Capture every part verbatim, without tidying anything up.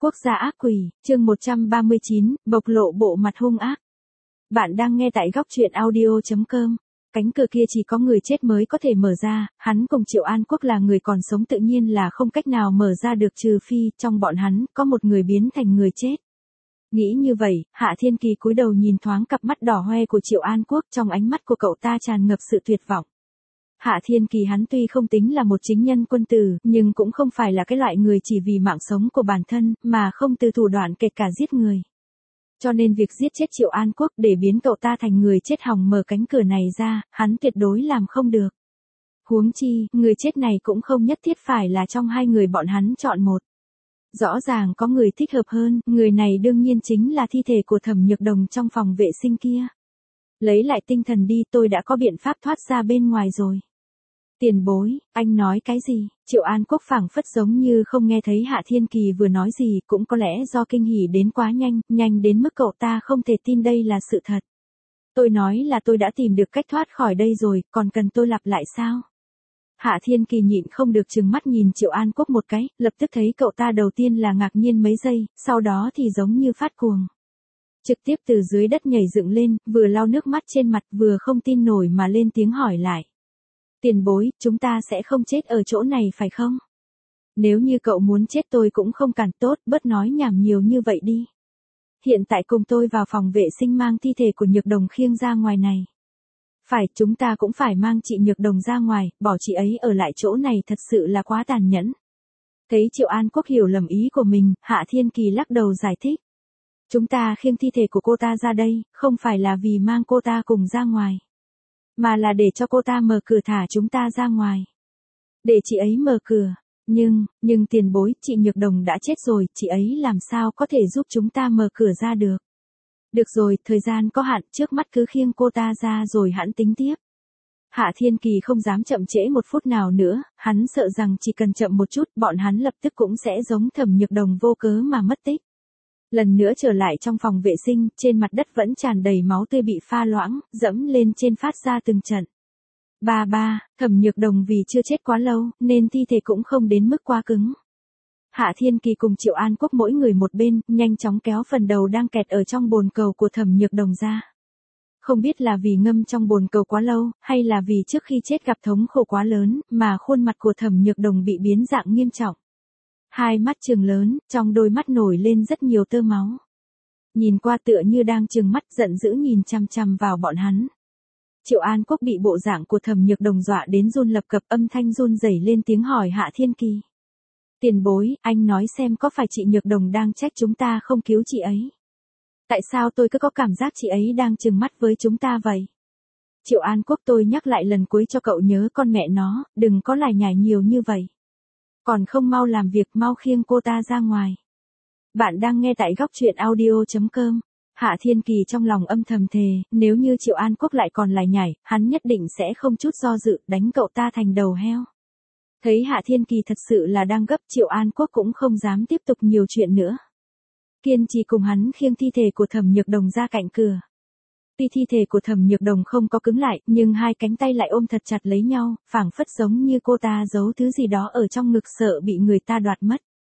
Quốc gia ác quỷ, chương một trăm ba mươi chín, bộc lộ bộ mặt hung ác. Bạn đang nghe tại góc truyện audio chấm com. Cánh cửa kia chỉ có người chết mới có thể mở ra, hắn cùng Triệu An Quốc là người còn sống tự nhiên là không cách nào mở ra được, trừ phi trong bọn hắn có một người biến thành người chết. Nghĩ như vậy, Hạ Thiên Kỳ cúi đầu nhìn thoáng cặp mắt đỏ hoe của Triệu An Quốc, trong ánh mắt của cậu ta tràn ngập sự tuyệt vọng. Hạ Thiên Kỳ hắn tuy không tính là một chính nhân quân tử, nhưng cũng không phải là cái loại người chỉ vì mạng sống của bản thân, mà không từ thủ đoạn kể cả giết người. Cho nên việc giết chết Triệu An Quốc để biến cậu ta thành người chết hòng mở cánh cửa này ra, hắn tuyệt đối làm không được. Huống chi, người chết này cũng không nhất thiết phải là trong hai người bọn hắn chọn một. Rõ ràng có người thích hợp hơn, người này đương nhiên chính là thi thể của Thẩm Nhược Đồng trong phòng vệ sinh kia. Lấy lại tinh thần đi, tôi đã có biện pháp thoát ra bên ngoài rồi. Tiền bối, anh nói cái gì? Triệu An Quốc phảng phất giống như không nghe thấy Hạ Thiên Kỳ vừa nói gì, cũng có lẽ do kinh hỉ đến quá nhanh, nhanh đến mức cậu ta không thể tin đây là sự thật. Tôi nói là tôi đã tìm được cách thoát khỏi đây rồi, còn cần tôi lặp lại sao? Hạ Thiên Kỳ nhịn không được trừng mắt nhìn Triệu An Quốc một cái, lập tức thấy cậu ta đầu tiên là ngạc nhiên mấy giây, sau đó thì giống như phát cuồng. Trực tiếp từ dưới đất nhảy dựng lên, vừa lau nước mắt trên mặt vừa không tin nổi mà lên tiếng hỏi lại. Tiền bối, chúng ta sẽ không chết ở chỗ này phải không? Nếu như cậu muốn chết tôi cũng không cản, tốt, bớt nói nhảm nhiều như vậy đi. Hiện tại cùng tôi vào phòng vệ sinh mang thi thể của Nhược Đồng khiêng ra ngoài này. Phải, chúng ta cũng phải mang chị Nhược Đồng ra ngoài, bỏ chị ấy ở lại chỗ này thật sự là quá tàn nhẫn. Thấy Triệu An Quốc hiểu lầm ý của mình, Hạ Thiên Kỳ lắc đầu giải thích. Chúng ta khiêng thi thể của cô ta ra đây, không phải là vì mang cô ta cùng ra ngoài. Mà là để cho cô ta mở cửa thả chúng ta ra ngoài. Để chị ấy mở cửa. Nhưng, nhưng tiền bối, chị Nhược Đồng đã chết rồi, chị ấy làm sao có thể giúp chúng ta mở cửa ra được. Được rồi, thời gian có hạn, trước mắt cứ khiêng cô ta ra rồi hẵng tính tiếp. Hạ Thiên Kỳ không dám chậm trễ một phút nào nữa, hắn sợ rằng chỉ cần chậm một chút, bọn hắn lập tức cũng sẽ giống Thẩm Nhược Đồng vô cớ mà mất tích. Lần nữa trở lại trong phòng vệ sinh, trên mặt đất vẫn tràn đầy máu tươi bị pha loãng, dẫm lên trên phát ra từng trận. Ba ba, Thẩm Nhược Đồng vì chưa chết quá lâu, nên thi thể cũng không đến mức quá cứng. Hạ Thiên Kỳ cùng Triệu An Quốc mỗi người một bên, nhanh chóng kéo phần đầu đang kẹt ở trong bồn cầu của Thẩm Nhược Đồng ra. Không biết là vì ngâm trong bồn cầu quá lâu, hay là vì trước khi chết gặp thống khổ quá lớn, mà khuôn mặt của Thẩm Nhược Đồng bị biến dạng nghiêm trọng. Hai mắt trừng lớn, trong đôi mắt nổi lên rất nhiều tơ máu. Nhìn qua tựa như đang trừng mắt giận dữ nhìn chằm chằm vào bọn hắn. Triệu An Quốc bị bộ dạng của Thẩm Nhược Đồng dọa đến run lập cập, âm thanh run rẩy lên tiếng hỏi Hạ Thiên Kỳ. Tiền bối, anh nói xem có phải chị Nhược Đồng đang trách chúng ta không cứu chị ấy? Tại sao tôi cứ có cảm giác chị ấy đang trừng mắt với chúng ta vậy? Triệu An Quốc, tôi nhắc lại lần cuối cho cậu nhớ con mẹ nó, đừng có lải nhải nhiều như vậy. Còn không mau làm việc, mau khiêng cô ta ra ngoài. Bạn đang nghe tại góc truyện audio chấm com. Hạ Thiên Kỳ trong lòng âm thầm thề, nếu như Triệu An Quốc lại còn lải nhải, hắn nhất định sẽ không chút do dự đánh cậu ta thành đầu heo. Thấy Hạ Thiên Kỳ thật sự là đang gấp, Triệu An Quốc cũng không dám tiếp tục nhiều chuyện nữa. Kiên trì cùng hắn khiêng thi thể của Thẩm Nhược Đồng ra cạnh cửa. Tuy thi thể của Thẩm Nhược Đồng không có cứng lại, nhưng hai cánh tay lại ôm thật chặt lấy nhau, phảng phất giống như cô ta giấu thứ gì đó ở trong ngực sợ bị người ta đoạt mất.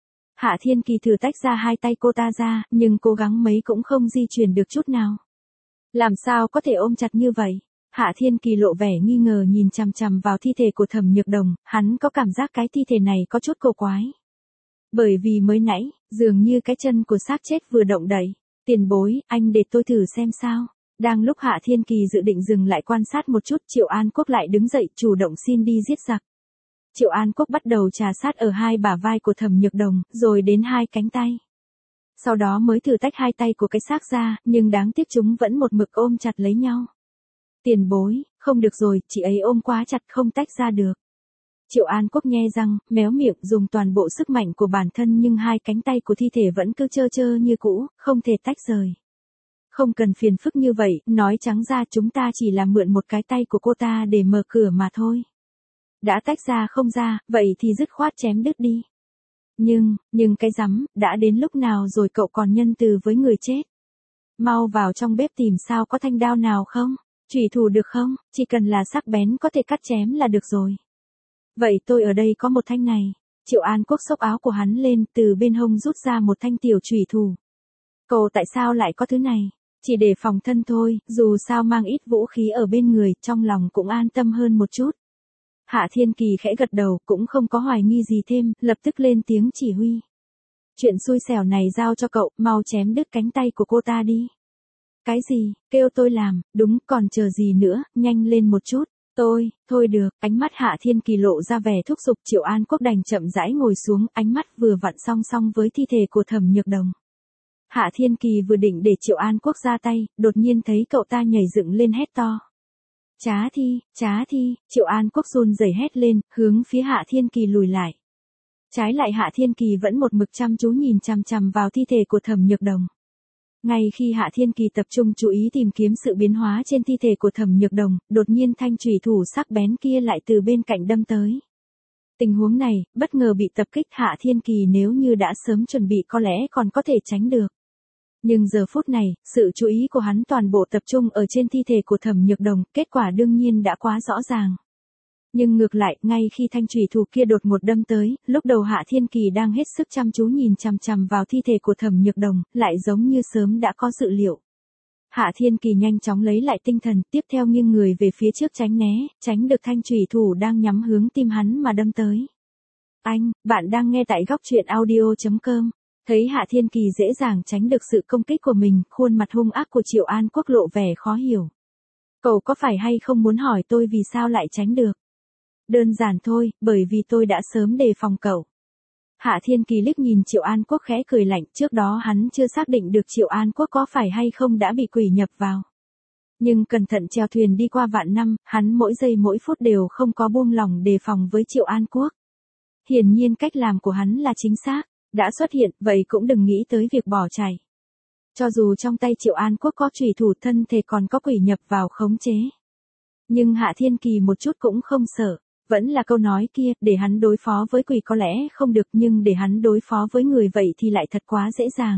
Hạ Thiên Kỳ thử tách ra hai tay cô ta ra, nhưng cố gắng mấy cũng không di chuyển được chút nào. Làm sao có thể ôm chặt như vậy? Hạ Thiên Kỳ lộ vẻ nghi ngờ nhìn chằm chằm vào thi thể của Thẩm Nhược Đồng, hắn có cảm giác cái thi thể này có chút cổ quái. Bởi vì mới nãy, dường như cái chân của xác chết vừa động đậy. Tiền bối, anh để tôi thử xem sao. Đang lúc Hạ Thiên Kỳ dự định dừng lại quan sát một chút, Triệu An Quốc lại đứng dậy chủ động xin đi giết giặc. Triệu An Quốc bắt đầu trà sát ở hai bả vai của Thẩm Nhược Đồng, rồi đến hai cánh tay. Sau đó mới thử tách hai tay của cái xác ra, nhưng đáng tiếc chúng vẫn một mực ôm chặt lấy nhau. Tiền bối, không được rồi, chị ấy ôm quá chặt không tách ra được. Triệu An Quốc nhe răng, méo miệng dùng toàn bộ sức mạnh của bản thân nhưng hai cánh tay của thi thể vẫn cứ trơ trơ như cũ, không thể tách rời. Không cần phiền phức như vậy, nói trắng ra chúng ta chỉ là mượn một cái tay của cô ta để mở cửa mà thôi. Đã tách ra không ra, vậy thì dứt khoát chém đứt đi. Nhưng, nhưng cái rắm, đã đến lúc nào rồi cậu còn nhân từ với người chết? Mau vào trong bếp tìm sao có thanh đao nào không? Chủy thủ được không? Chỉ cần là sắc bén có thể cắt chém là được rồi. Vậy tôi ở đây có một thanh này. Triệu An Quốc xốc áo của hắn lên, từ bên hông rút ra một thanh tiểu chủy thủ. Cậu tại sao lại có thứ này? Chỉ để phòng thân thôi, dù sao mang ít vũ khí ở bên người, trong lòng cũng an tâm hơn một chút. Hạ Thiên Kỳ khẽ gật đầu, cũng không có hoài nghi gì thêm, lập tức lên tiếng chỉ huy. Chuyện xui xẻo này giao cho cậu, mau chém đứt cánh tay của cô ta đi. Cái gì, kêu tôi làm, đúng, còn chờ gì nữa, nhanh lên một chút. Tôi, thôi được, ánh mắt Hạ Thiên Kỳ lộ ra vẻ thúc giục. Triệu An Quốc đành chậm rãi ngồi xuống, ánh mắt vừa vặn song song với thi thể của Thẩm Nhược Đồng. Hạ Thiên Kỳ vừa định để Triệu An Quốc ra tay, đột nhiên thấy cậu ta nhảy dựng lên hét to. Trá thi, trá thi, Triệu An Quốc run rẩy hét lên, hướng phía Hạ Thiên Kỳ lùi lại. Trái lại Hạ Thiên Kỳ vẫn một mực chăm chú nhìn chằm chằm vào thi thể của Thẩm Nhược Đồng. Ngay khi Hạ Thiên Kỳ tập trung chú ý tìm kiếm sự biến hóa trên thi thể của Thẩm Nhược Đồng, đột nhiên thanh chủy thủ sắc bén kia lại từ bên cạnh đâm tới. Tình huống này, bất ngờ bị tập kích, Hạ Thiên Kỳ nếu như đã sớm chuẩn bị có lẽ còn có thể tránh được. Nhưng giờ phút này, sự chú ý của hắn toàn bộ tập trung ở trên thi thể của Thẩm Nhược Đồng, kết quả đương nhiên đã quá rõ ràng. Nhưng ngược lại, ngay khi thanh chủy thủ kia đột ngột đâm tới, lúc đầu Hạ Thiên Kỳ đang hết sức chăm chú nhìn chằm chằm vào thi thể của Thẩm Nhược Đồng, lại giống như sớm đã có dự liệu. Hạ Thiên Kỳ nhanh chóng lấy lại tinh thần, tiếp theo nghiêng người về phía trước tránh né, tránh được thanh chủy thủ đang nhắm hướng tim hắn mà đâm tới. Anh, bạn đang nghe tại góc truyện audio chấm com. Thấy Hạ Thiên Kỳ dễ dàng tránh được sự công kích của mình, khuôn mặt hung ác của Triệu An Quốc lộ vẻ khó hiểu. Cậu có phải hay không muốn hỏi tôi vì sao lại tránh được? Đơn giản thôi, bởi vì tôi đã sớm đề phòng cậu. Hạ Thiên Kỳ liếc nhìn Triệu An Quốc khẽ cười lạnh, trước đó hắn chưa xác định được Triệu An Quốc có phải hay không đã bị quỷ nhập vào. Nhưng cẩn thận chèo thuyền đi qua vạn năm, hắn mỗi giây mỗi phút đều không có buông lỏng đề phòng với Triệu An Quốc. Hiển nhiên cách làm của hắn là chính xác, đã xuất hiện, vậy cũng đừng nghĩ tới việc bỏ chạy. Cho dù trong tay Triệu An Quốc có chủy thủ, thân thể còn có quỷ nhập vào khống chế. Nhưng Hạ Thiên Kỳ một chút cũng không sợ. Vẫn là câu nói kia, để hắn đối phó với quỷ có lẽ không được, nhưng để hắn đối phó với người vậy thì lại thật quá dễ dàng.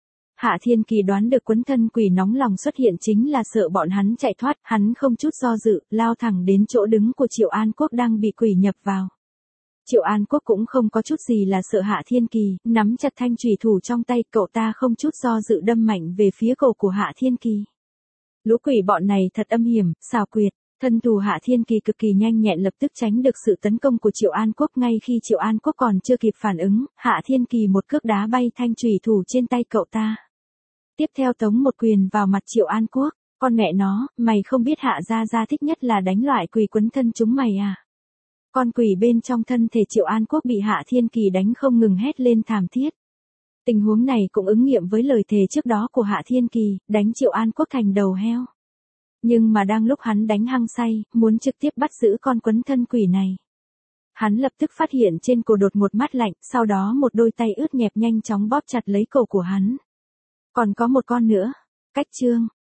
Hạ Thiên Kỳ đoán được quấn thân quỷ nóng lòng xuất hiện chính là sợ bọn hắn chạy thoát, hắn không chút do dự, lao thẳng đến chỗ đứng của Triệu An Quốc đang bị quỷ nhập vào. Triệu An Quốc cũng không có chút gì là sợ Hạ Thiên Kỳ, nắm chặt thanh chủy thủ trong tay, cậu ta không chút do dự đâm mạnh về phía cổ của Hạ Thiên Kỳ. Lũ quỷ bọn này thật âm hiểm, xảo quyệt. Thân thủ Hạ Thiên Kỳ cực kỳ nhanh nhẹn, lập tức tránh được sự tấn công của Triệu An Quốc. Ngay khi Triệu An Quốc còn chưa kịp phản ứng, Hạ Thiên Kỳ một cước đá bay thanh chủy thủ trên tay cậu ta. Tiếp theo tống một quyền vào mặt Triệu An Quốc. Con mẹ nó, mày không biết Hạ gia gia thích nhất là đánh loại quỷ quấn thân chúng mày à? Con quỷ bên trong thân thể Triệu An Quốc bị Hạ Thiên Kỳ đánh không ngừng hét lên thảm thiết. Tình huống này cũng ứng nghiệm với lời thề trước đó của Hạ Thiên Kỳ, đánh Triệu An Quốc thành đầu heo. Nhưng mà đang lúc hắn đánh hăng say, muốn trực tiếp bắt giữ con quấn thân quỷ này. Hắn lập tức phát hiện trên cổ đột một mắt lạnh, sau đó một đôi tay ướt nhẹp nhanh chóng bóp chặt lấy cổ của hắn. Còn có một con nữa. Cách chương.